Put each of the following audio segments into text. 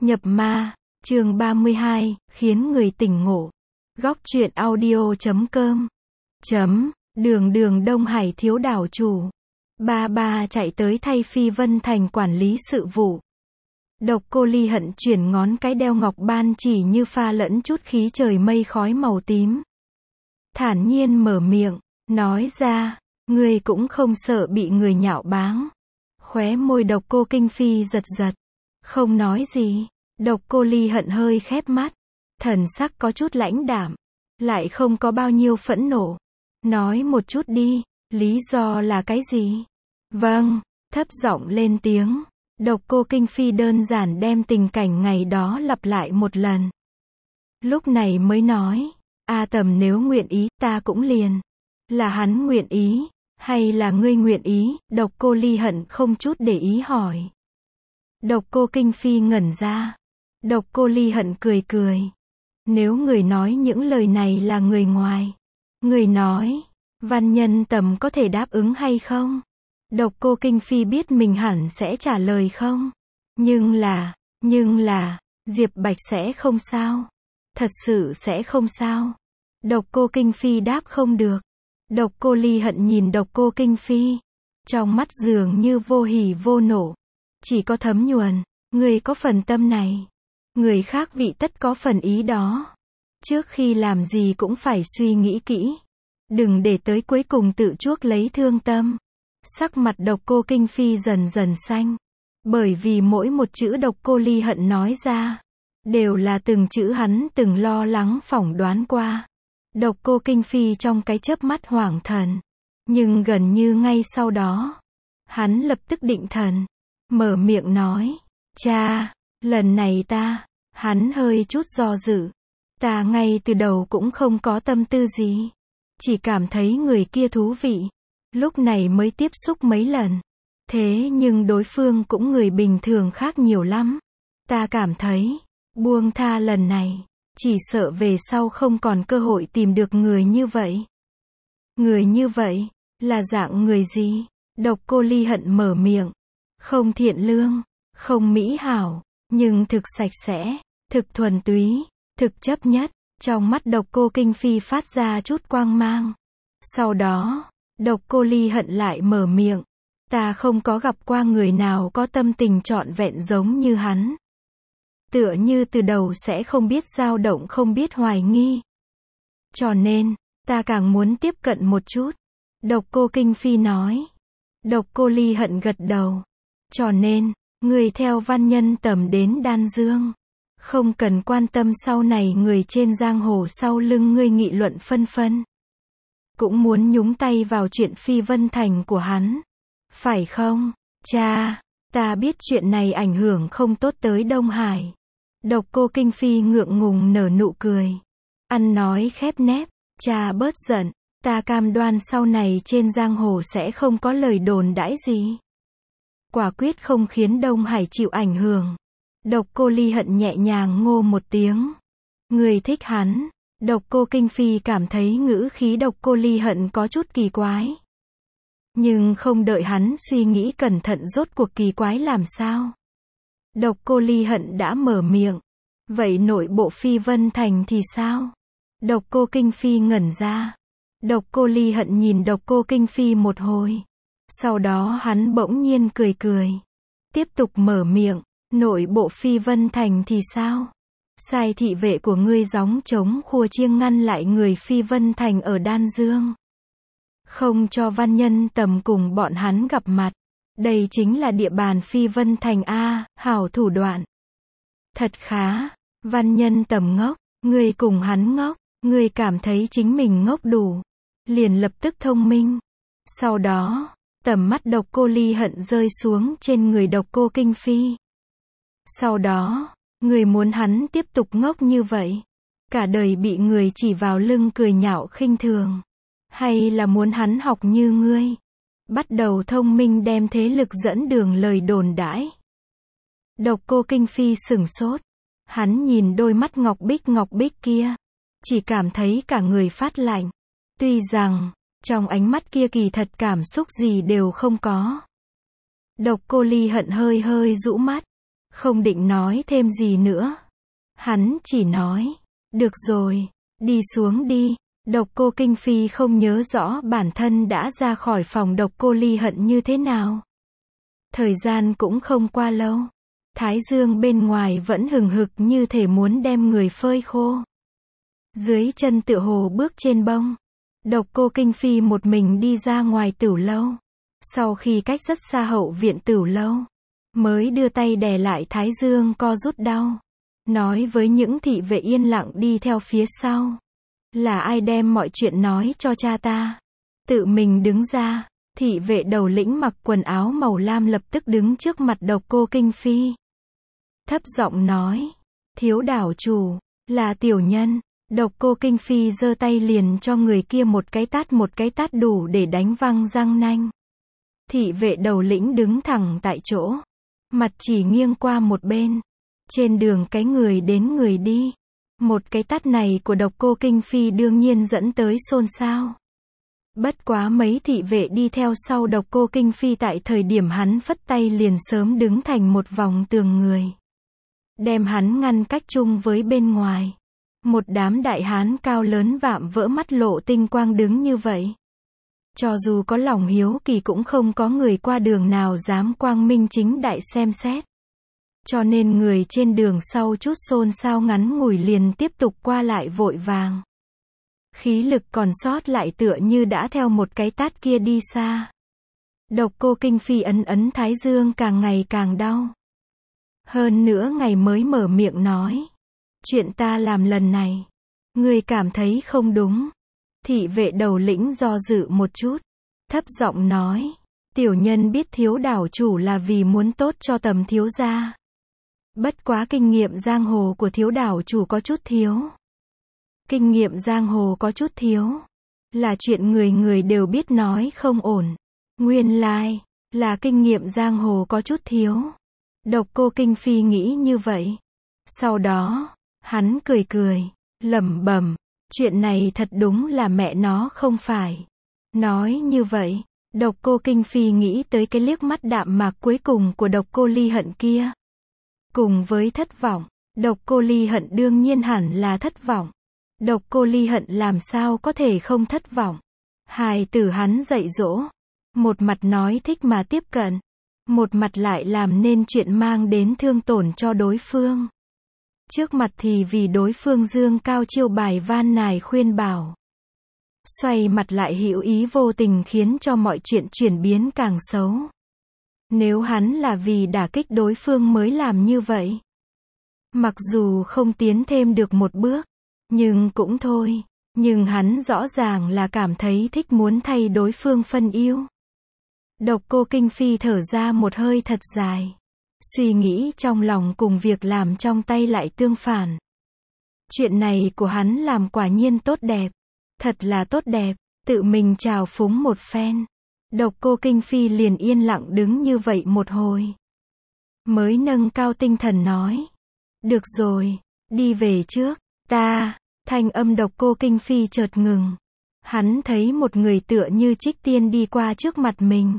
Nhập ma, chương 32, khiến người tỉnh ngộ. Góc truyện audio.com. Đường Đông Hải thiếu đảo chủ. Ba chạy tới thay Phi Vân Thành quản lý sự vụ. Độc Cô Ly Hận chuyển ngón cái đeo ngọc ban chỉ như pha lẫn chút khí trời mây khói màu tím. Thản nhiên mở miệng, nói ra, ngươi cũng không sợ bị người nhạo báng. Khóe môi Độc Cô Kinh Phi giật giật. Không nói gì. Độc Cô Ly Hận hơi khép mắt. Thần sắc có chút lãnh đạm. Lại không có bao nhiêu phẫn nộ. Nói một chút đi, lý do là cái gì? Vâng, thấp giọng lên tiếng. Độc Cô Kinh Phi đơn giản đem tình cảnh ngày đó lặp lại một lần. Lúc này mới nói, A Tầm nếu nguyện ý, ta cũng liền. Là hắn nguyện ý, hay là ngươi nguyện ý? Độc Cô Ly Hận không chút để ý hỏi. Độc Cô Kinh Phi ngẩn ra. Độc Cô Ly Hận cười cười. Nếu người nói những lời này là người ngoài. Người nói, Văn Nhân Tầm có thể đáp ứng hay không? Độc Cô Kinh Phi biết mình hẳn sẽ trả lời không. Nhưng là, Diệp Bạch sẽ không sao. Thật sự sẽ không sao. Độc Cô Kinh Phi đáp không được. Độc Cô Ly Hận nhìn Độc Cô Kinh Phi. Trong mắt dường như vô hỉ vô nộ. Chỉ có thấm nhuần, người có phần tâm này. Người khác vị tất có phần ý đó. Trước khi làm gì cũng phải suy nghĩ kỹ. Đừng để tới cuối cùng tự chuốc lấy thương tâm. Sắc mặt Độc Cô Kinh Phi dần dần xanh. Bởi vì mỗi một chữ Độc Cô Ly Hận nói ra, đều là từng chữ hắn từng lo lắng phỏng đoán qua. Độc Cô Kinh Phi trong cái chớp mắt hoảng thần. Nhưng gần như ngay sau đó, hắn lập tức định thần. Mở miệng nói, cha, lần này hắn hơi chút do dự. Ta ngay từ đầu cũng không có tâm tư gì. Chỉ cảm thấy người kia thú vị. Lúc này mới tiếp xúc mấy lần. Thế nhưng đối phương cũng người bình thường khác nhiều lắm. Ta cảm thấy, buông tha lần này, chỉ sợ về sau không còn cơ hội tìm được người như vậy. Người như vậy, là dạng người gì? Độc Cô Ly Hận mở miệng. Không thiện lương, không mỹ hảo, nhưng thực sạch sẽ, thực thuần túy, thực chấp nhất. Trong mắt Độc Cô Kinh Phi phát ra chút quang mang. Sau đó, Độc Cô Ly Hận lại mở miệng. Ta không có gặp qua người nào có tâm tình trọn vẹn giống như hắn. Tựa như từ đầu sẽ không biết dao động, không biết hoài nghi. Cho nên, ta càng muốn tiếp cận một chút. Độc Cô Kinh Phi nói. Độc Cô Ly Hận gật đầu. Cho nên, người theo Văn Nhân Tầm đến Đan Dương. Không cần quan tâm sau này người trên giang hồ sau lưng ngươi nghị luận phân phân. Cũng muốn nhúng tay vào chuyện Phi Vân Thành của hắn. Phải không, cha? Ta biết chuyện này ảnh hưởng không tốt tới Đông Hải. Độc Cô Kinh Phi ngượng ngùng nở nụ cười. Ăn nói khép nép, cha bớt giận. Ta cam đoan sau này trên giang hồ sẽ không có lời đồn đãi gì. Quả quyết không khiến Đông Hải chịu ảnh hưởng. Độc Cô Ly Hận nhẹ nhàng ngô một tiếng. Người thích hắn. Độc Cô Kinh Phi cảm thấy ngữ khí Độc Cô Ly Hận có chút kỳ quái. Nhưng không đợi hắn suy nghĩ cẩn thận rốt cuộc kỳ quái làm sao. Độc Cô Ly Hận đã mở miệng. Vậy nội bộ Phi Vân Thành thì sao? Độc Cô Kinh Phi ngẩn ra. Độc Cô Ly Hận nhìn Độc Cô Kinh Phi một hồi. Sau đó hắn bỗng nhiên cười cười. Tiếp tục mở miệng. Nội bộ Phi Vân Thành thì sao? Sai thị vệ của ngươi gióng trống khua chiêng ngăn lại người Phi Vân Thành ở Đan Dương. Không cho Văn Nhân Tầm cùng bọn hắn gặp mặt. Đây chính là địa bàn Phi Vân Thành a, hảo thủ đoạn. Thật khá, Văn Nhân Tầm ngốc, ngươi cùng hắn ngốc, ngươi cảm thấy chính mình ngốc đủ. Liền lập tức thông minh. Sau đó, tầm mắt Độc Cô Ly Hận rơi xuống trên người Độc Cô Kinh Phi. Sau đó, người muốn hắn tiếp tục ngốc như vậy. Cả đời bị người chỉ vào lưng cười nhạo khinh thường. Hay là muốn hắn học như ngươi. Bắt đầu thông minh đem thế lực dẫn đường lời đồn đãi. Độc Cô Kinh Phi sửng sốt. Hắn nhìn đôi mắt ngọc bích kia. Chỉ cảm thấy cả người phát lạnh. Tuy rằng, trong ánh mắt kia kỳ thật cảm xúc gì đều không có. Độc Cô Ly Hận hơi rũ mắt. Không định nói thêm gì nữa. Hắn chỉ nói, được rồi, đi xuống đi. Độc Cô Kinh Phi không nhớ rõ bản thân đã ra khỏi phòng Độc Cô Ly Hận như thế nào. Thời gian cũng không qua lâu. Thái dương bên ngoài vẫn hừng hực như thể muốn đem người phơi khô. Dưới chân tựa hồ bước trên bông. Độc Cô Kinh Phi một mình đi ra ngoài tửu lâu. Sau khi cách rất xa hậu viện tửu lâu, mới đưa tay đè lại thái dương co rút đau. Nói với những thị vệ yên lặng đi theo phía sau. Là ai đem mọi chuyện nói cho cha ta? Tự mình đứng ra. Thị vệ đầu lĩnh mặc quần áo màu lam lập tức đứng trước mặt Độc Cô Kinh Phi. Thấp giọng nói, thiếu đảo chủ, là tiểu nhân. Độc Cô Kinh Phi giơ tay liền cho người kia một cái tát đủ để đánh văng răng nanh. Thị vệ đầu lĩnh đứng thẳng tại chỗ. Mặt chỉ nghiêng qua một bên. Trên đường cái người đến người đi. Một cái tát này của Độc Cô Kinh Phi đương nhiên dẫn tới xôn xao. Bất quá mấy thị vệ đi theo sau Độc Cô Kinh Phi tại thời điểm hắn phất tay liền sớm đứng thành một vòng tường người. Đem hắn ngăn cách chung với bên ngoài. Một đám đại hán cao lớn vạm vỡ mắt lộ tinh quang đứng như vậy. Cho dù có lòng hiếu kỳ cũng không có người qua đường nào dám quang minh chính đại xem xét. Cho nên người trên đường sau chút xôn xao ngắn ngủi liền tiếp tục qua lại vội vàng. Khí lực còn sót lại tựa như đã theo một cái tát kia đi xa. Độc Cô Kinh Phi ấn thái dương càng ngày càng đau. Hơn nữa ngày mới mở miệng nói. Chuyện ta làm lần này. Ngươi cảm thấy không đúng. Thị vệ đầu lĩnh do dự một chút. Thấp giọng nói. Tiểu nhân biết thiếu đảo chủ là vì muốn tốt cho Tầm thiếu gia. Bất quá kinh nghiệm giang hồ của thiếu đảo chủ có chút thiếu. Kinh nghiệm giang hồ có chút thiếu. Là chuyện người người đều biết nói không ổn. Nguyên lai, là kinh nghiệm giang hồ có chút thiếu. Độc Cô Kinh Phi nghĩ như vậy. Sau đó, hắn cười, lẩm bẩm, chuyện này thật đúng là mẹ nó không phải. Nói như vậy, Độc Cô Kinh Phi nghĩ tới cái liếc mắt đạm mạc cuối cùng của Độc Cô Ly Hận kia. Cùng với thất vọng, Độc Cô Ly Hận đương nhiên hẳn là thất vọng. Độc Cô Ly Hận làm sao có thể không thất vọng. Hài tử hắn dạy dỗ. Một mặt nói thích mà tiếp cận. Một mặt lại làm nên chuyện mang đến thương tổn cho đối phương. Trước mặt thì vì đối phương dương cao chiêu bài van nài khuyên bảo. Xoay mặt lại hữu ý vô tình khiến cho mọi chuyện chuyển biến càng xấu. Nếu hắn là vì đả kích đối phương mới làm như vậy. Mặc dù không tiến thêm được một bước. Nhưng cũng thôi. Nhưng hắn rõ ràng là cảm thấy thích muốn thay đối phương phân ưu. Độc Cô Kinh Phi thở ra một hơi thật dài. Suy nghĩ trong lòng cùng việc làm trong tay lại tương phản. Chuyện này của hắn làm quả nhiên tốt đẹp. Thật là tốt đẹp. Tự mình trào phúng một phen. Độc Cô Kinh Phi liền yên lặng đứng như vậy một hồi. Mới nâng cao tinh thần nói. Được rồi, đi về trước. Thanh âm Độc Cô Kinh Phi chợt ngừng. Hắn thấy một người tựa như trích tiên đi qua trước mặt mình.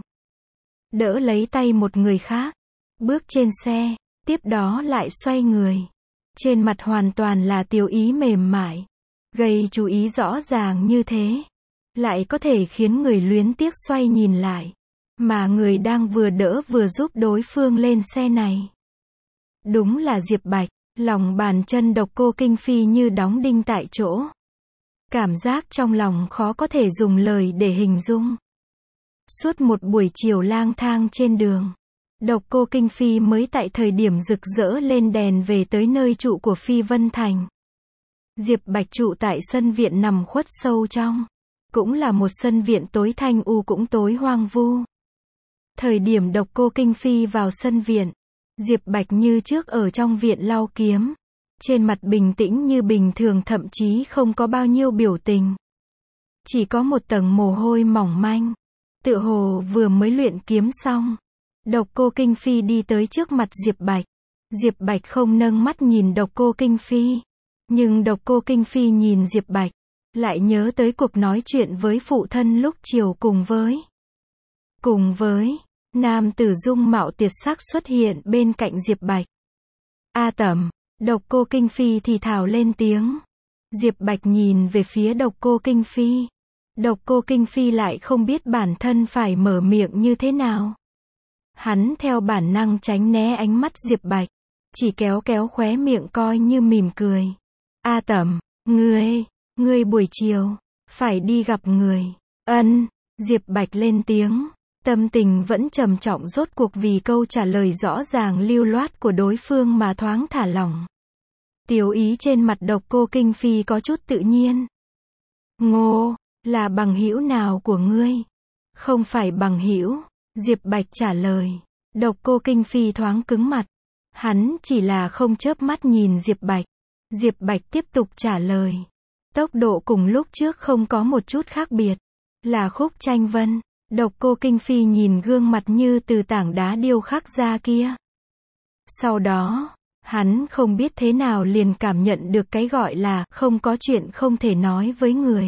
Đỡ lấy tay một người khác. Bước trên xe, tiếp đó lại xoay người. Trên mặt hoàn toàn là tiêu ý mềm mại. Gây chú ý rõ ràng như thế. Lại có thể khiến người luyến tiếc xoay nhìn lại. Mà người đang vừa đỡ vừa giúp đối phương lên xe này. Đúng là Diệp Bạch. Lòng bàn chân Độc Cô Kinh Phi như đóng đinh tại chỗ. Cảm giác trong lòng khó có thể dùng lời để hình dung. Suốt một buổi chiều lang thang trên đường. Độc Cô Kinh Phi mới tại thời điểm rực rỡ lên đèn về tới nơi trụ của Phi Vân Thành. Diệp Bạch trụ tại sân viện nằm khuất sâu trong. Cũng là một sân viện tối thanh u cũng tối hoang vu. Thời điểm Độc Cô Kinh Phi vào sân viện. Diệp Bạch như trước ở trong viện lau kiếm. Trên mặt bình tĩnh như bình thường thậm chí không có bao nhiêu biểu tình. Chỉ có một tầng mồ hôi mỏng manh. Tựa hồ vừa mới luyện kiếm xong. Độc Cô Kinh Phi đi tới trước mặt Diệp Bạch. Diệp Bạch không nâng mắt nhìn Độc Cô Kinh Phi. Nhưng Độc Cô Kinh Phi nhìn Diệp Bạch. Lại nhớ tới cuộc nói chuyện với phụ thân lúc chiều cùng với nam tử dung mạo tuyệt sắc xuất hiện bên cạnh Diệp Bạch. A Tẩm, Độc Cô Kinh Phi thì thào lên tiếng. Diệp Bạch nhìn về phía Độc Cô Kinh Phi. Độc Cô Kinh Phi lại không biết bản thân phải mở miệng như thế nào. Hắn theo bản năng tránh né ánh mắt Diệp Bạch, chỉ kéo kéo khóe miệng coi như mỉm cười. A Tẩm, ngươi buổi chiều, phải đi gặp người. Ân, Diệp Bạch lên tiếng, tâm tình vẫn trầm trọng rốt cuộc vì câu trả lời rõ ràng lưu loát của đối phương mà thoáng thả lỏng. Tiểu ý trên mặt Độc Cô Kinh Phi có chút tự nhiên. Ngô, là bằng hữu nào của ngươi? Không phải bằng hữu, Diệp Bạch trả lời. Độc Cô Kinh Phi thoáng cứng mặt. Hắn chỉ là không chớp mắt nhìn Diệp Bạch. Diệp Bạch tiếp tục trả lời. Tốc độ cùng lúc trước không có một chút khác biệt. Là Khúc Tranh Vân. Độc Cô Kinh Phi nhìn gương mặt như từ tảng đá điêu khắc ra kia. Sau đó, hắn không biết thế nào liền cảm nhận được cái gọi là không có chuyện không thể nói với người.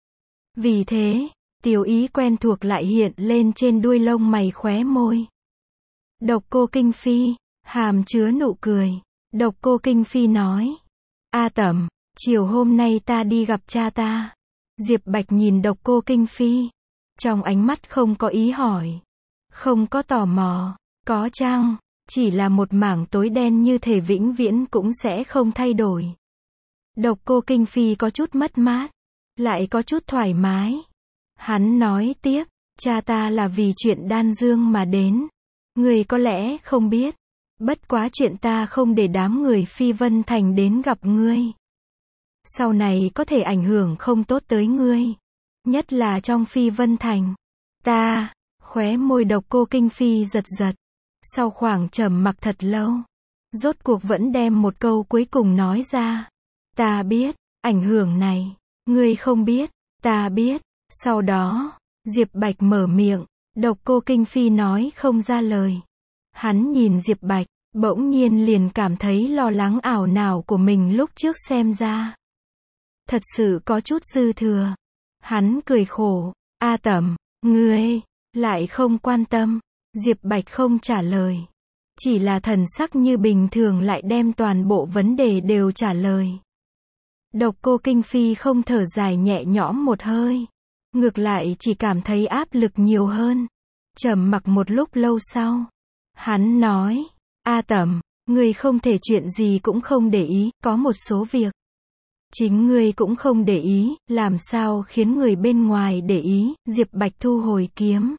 Vì thế, tiểu ý quen thuộc lại hiện lên trên đuôi lông mày khóe môi. Độc Cô Kinh Phi, hàm chứa nụ cười. Độc Cô Kinh Phi nói. A Tẩm, chiều hôm nay ta đi gặp cha ta. Diệp Bạch nhìn Độc Cô Kinh Phi. Trong ánh mắt không có ý hỏi. Không có tò mò. Có chăng, chỉ là một mảng tối đen như thể vĩnh viễn cũng sẽ không thay đổi. Độc Cô Kinh Phi có chút mất mát. Lại có chút thoải mái. Hắn nói tiếp, cha ta là vì chuyện Đan Dương mà đến. Người có lẽ không biết. Bất quá chuyện ta không để đám người Phi Vân Thành đến gặp ngươi. Sau này có thể ảnh hưởng không tốt tới ngươi. Nhất là trong Phi Vân Thành. Ta, khóe môi Độc Cô Kinh Phi giật giật. Sau khoảng trầm mặc thật lâu, rốt cuộc vẫn đem một câu cuối cùng nói ra. Ta biết, ảnh hưởng này. Ngươi không biết, ta biết. Sau đó, Diệp Bạch mở miệng. Độc Cô Kinh Phi nói không ra lời. Hắn nhìn Diệp Bạch, bỗng nhiên liền cảm thấy lo lắng ảo não của mình lúc trước xem ra. Thật sự có chút dư thừa. Hắn cười khổ. A Tẩm, ngươi, lại không quan tâm. Diệp Bạch không trả lời. Chỉ là thần sắc như bình thường lại đem toàn bộ vấn đề đều trả lời. Độc Cô Kinh Phi không thở dài nhẹ nhõm một hơi. Ngược lại chỉ cảm thấy áp lực nhiều hơn. Trầm mặc một lúc lâu sau. Hắn nói. A Tẩm, ngươi không thể chuyện gì cũng không để ý, có một số việc. Chính ngươi cũng không để ý, làm sao khiến người bên ngoài để ý. Diệp Bạch thu hồi kiếm.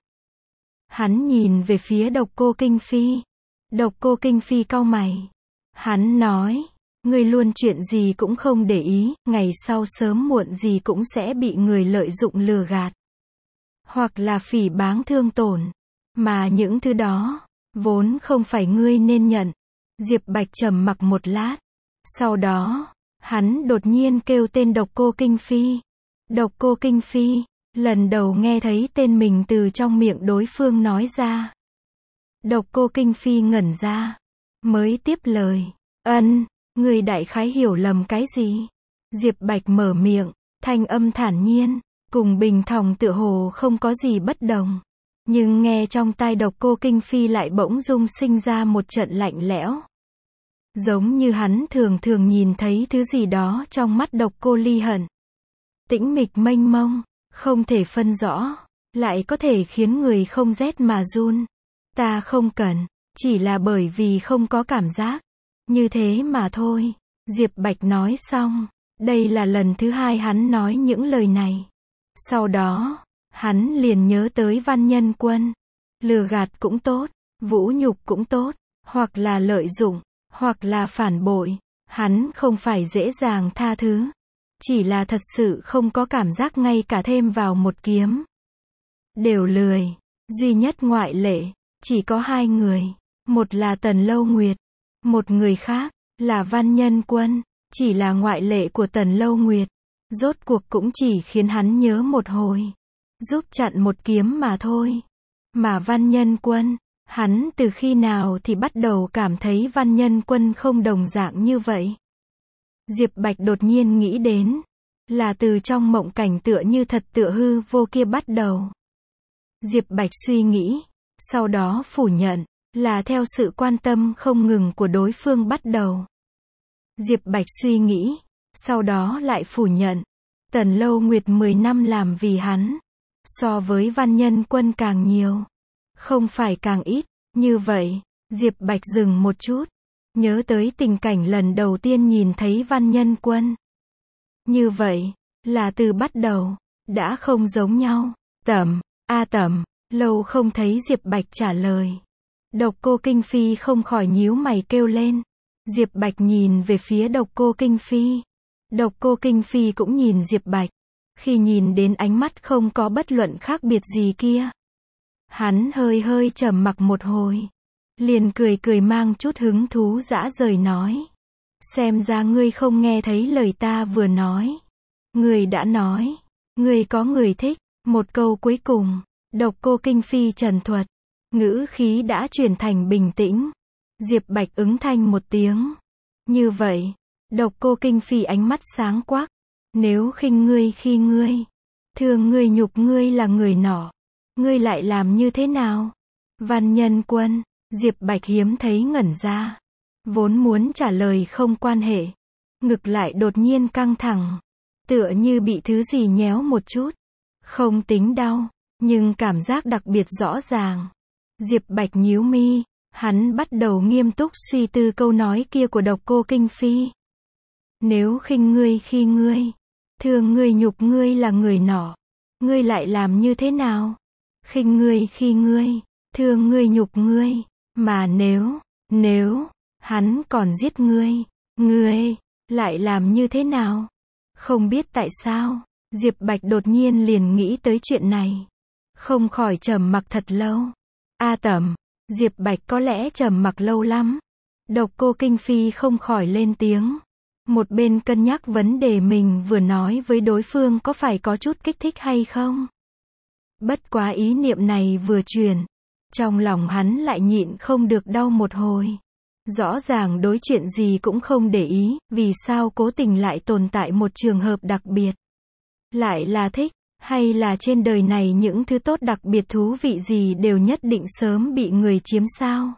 Hắn nhìn về phía Độc Cô Kinh Phi. Độc Cô Kinh Phi cau mày. Hắn nói. Ngươi luôn chuyện gì cũng không để ý, ngày sau sớm muộn gì cũng sẽ bị người lợi dụng lừa gạt. Hoặc là phỉ báng thương tổn. Mà những thứ đó, vốn không phải ngươi nên nhận. Diệp Bạch trầm mặc một lát. Sau đó, hắn đột nhiên kêu tên Độc Cô Kinh Phi. Độc Cô Kinh Phi, lần đầu nghe thấy tên mình từ trong miệng đối phương nói ra. Độc Cô Kinh Phi ngẩn ra. Mới tiếp lời. Ân. Người đại khái hiểu lầm cái gì? Diệp Bạch mở miệng, thanh âm thản nhiên, cùng bình thòng tựa hồ không có gì bất đồng. Nhưng nghe trong tai Độc Cô Kinh Phi lại bỗng dưng sinh ra một trận lạnh lẽo. Giống như hắn thường thường nhìn thấy thứ gì đó trong mắt Độc Cô Ly Hận. Tĩnh mịch mênh mông, không thể phân rõ, lại có thể khiến người không rét mà run. Ta không cần, chỉ là bởi vì không có cảm giác. Như thế mà thôi. Diệp Bạch nói xong. Đây là lần thứ hai hắn nói những lời này. Sau đó, hắn liền nhớ tới Văn Nhân Quân. Lừa gạt cũng tốt, vũ nhục cũng tốt, hoặc là lợi dụng, hoặc là phản bội. Hắn không phải dễ dàng tha thứ. Chỉ là thật sự không có cảm giác ngay cả thêm vào một kiếm. Đều lười. Duy nhất ngoại lệ, chỉ có hai người. Một là Tần Lâu Nguyệt. Một người khác, là Văn Nhân Quân, chỉ là ngoại lệ của Tần Lâu Nguyệt. Rốt cuộc cũng chỉ khiến hắn nhớ một hồi. Giúp chặn một kiếm mà thôi. Mà Văn Nhân Quân, hắn từ khi nào thì bắt đầu cảm thấy Văn Nhân Quân không đồng dạng như vậy. Diệp Bạch đột nhiên nghĩ đến. Là từ trong mộng cảnh tựa như thật tựa hư vô kia bắt đầu. Diệp Bạch suy nghĩ. Sau đó phủ nhận. là theo sự quan tâm không ngừng của đối phương bắt đầu. Diệp Bạch suy nghĩ, sau đó lại phủ nhận. Tần Lâu Nguyệt 10 năm làm vì hắn, so với Văn Nhân Quân càng nhiều, không phải càng ít. Như vậy, Diệp Bạch dừng một chút, nhớ tới tình cảnh lần đầu tiên nhìn thấy Văn Nhân Quân. Như vậy, là từ bắt đầu, đã không giống nhau. Tẩm, Tẩm, lâu không thấy Diệp Bạch trả lời. Độc Cô Kinh Phi không khỏi nhíu mày kêu lên. Diệp Bạch nhìn về phía Độc Cô Kinh Phi. Độc Cô Kinh Phi cũng nhìn Diệp Bạch. Khi nhìn đến ánh mắt không có bất luận khác biệt gì kia, hắn hơi trầm mặc một hồi, liền cười mang chút hứng thú dã rời nói. Xem ra ngươi không nghe thấy lời ta vừa nói. Ngươi đã nói, ngươi có người thích. Một câu cuối cùng, Độc Cô Kinh Phi trần thuật, ngữ khí đã chuyển thành bình tĩnh. Diệp Bạch ứng thanh một tiếng. Như vậy, Độc Cô Kinh Phi ánh mắt sáng quắc. Nếu khinh ngươi khi ngươi, thương ngươi nhục ngươi là người nọ, ngươi lại làm như thế nào? Văn Nhân Quân, Diệp Bạch hiếm thấy ngẩn ra. Vốn muốn trả lời không quan hệ, ngực lại đột nhiên căng thẳng, tựa như bị thứ gì nhéo một chút. Không tính đau, nhưng cảm giác đặc biệt rõ ràng. Diệp Bạch nhíu mi, hắn bắt đầu nghiêm túc suy tư câu nói kia của Độc Cô Kinh Phi. Nếu khinh ngươi khi ngươi, thương ngươi nhục ngươi là người nọ, ngươi lại làm như thế nào? Khinh ngươi khi ngươi, thương ngươi nhục ngươi, mà nếu hắn còn giết ngươi, ngươi lại làm như thế nào? Không biết tại sao, Diệp Bạch đột nhiên liền nghĩ tới chuyện này, không khỏi trầm mặc thật lâu. Tẩm, Diệp Bạch có lẽ trầm mặc lâu lắm. Độc Cô Kinh Phi không khỏi lên tiếng, một bên cân nhắc vấn đề mình vừa nói với đối phương có phải có chút kích thích hay không. Bất quá ý niệm này vừa truyền, trong lòng hắn lại nhịn không được đau một hồi. Rõ ràng đối chuyện gì cũng không để ý, vì sao cố tình lại tồn tại một trường hợp đặc biệt? Lại là thích, hay là trên đời này những thứ tốt đặc biệt thú vị gì đều nhất định sớm bị người chiếm sao?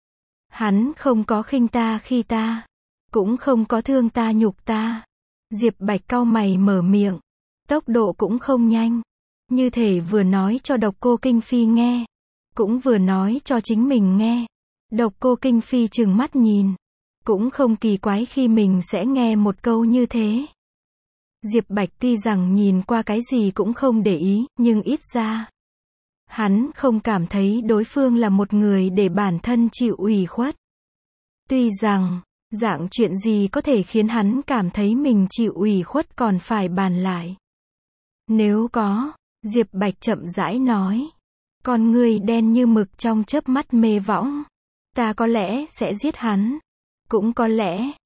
Hắn không có khinh ta khi ta, cũng không có thương ta nhục ta. Diệp Bạch cau mày mở miệng, tốc độ cũng không nhanh, như thể vừa nói cho Độc Cô Kinh Phi nghe, cũng vừa nói cho chính mình nghe. Độc Cô Kinh Phi trừng mắt nhìn, cũng không kỳ quái khi mình sẽ nghe một câu như thế. Diệp Bạch tuy rằng nhìn qua cái gì cũng không để ý, nhưng ít ra, hắn không cảm thấy đối phương là một người để bản thân chịu ủy khuất. Tuy rằng, dạng chuyện gì có thể khiến hắn cảm thấy mình chịu ủy khuất còn phải bàn lại. Nếu có, Diệp Bạch chậm rãi nói, con người đen như mực trong chớp mắt mê võng, ta có lẽ sẽ giết hắn, cũng có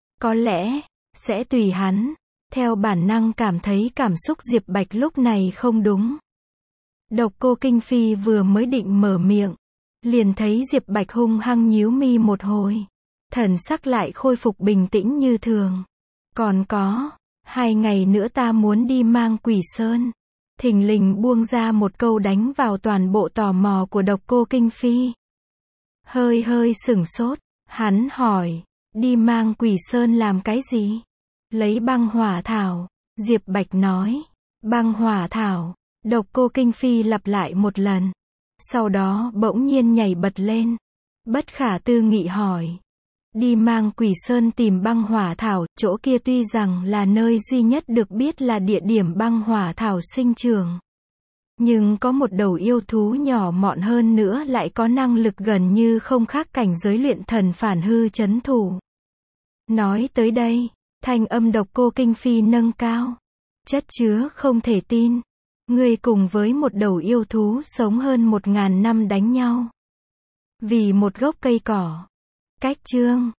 lẽ, sẽ tùy hắn. Theo bản năng cảm thấy cảm xúc Diệp Bạch lúc này không đúng. Độc Cô Kinh Phi vừa mới định mở miệng, liền thấy Diệp Bạch hung hăng nhíu mi một hồi, thần sắc lại khôi phục bình tĩnh như thường. Còn có, 2 ngày nữa ta muốn đi Mang Quỷ Sơn. Thình lình buông ra một câu đánh vào toàn bộ tò mò của Độc Cô Kinh Phi. Hơi sửng sốt, hắn hỏi, đi Mang Quỷ Sơn làm cái gì? Lấy băng hỏa thảo. Diệp Bạch nói, băng hỏa thảo. Độc Cô Kinh Phi lặp lại một lần, sau đó bỗng nhiên nhảy bật lên, bất khả tư nghị hỏi, đi Mang Quỷ Sơn tìm băng hỏa thảo, chỗ kia tuy rằng là nơi duy nhất được biết là địa điểm băng hỏa thảo sinh trưởng, nhưng có một đầu yêu thú nhỏ mọn hơn nữa lại có năng lực gần như không khác cảnh giới luyện thần phản hư chấn thủ. Nói tới đây, thanh âm Độc Cô Kinh Phi nâng cao, chất chứa không thể tin. Ngươi cùng với một đầu yêu thú sống hơn 1000 năm đánh nhau vì một gốc cây cỏ. Cách chương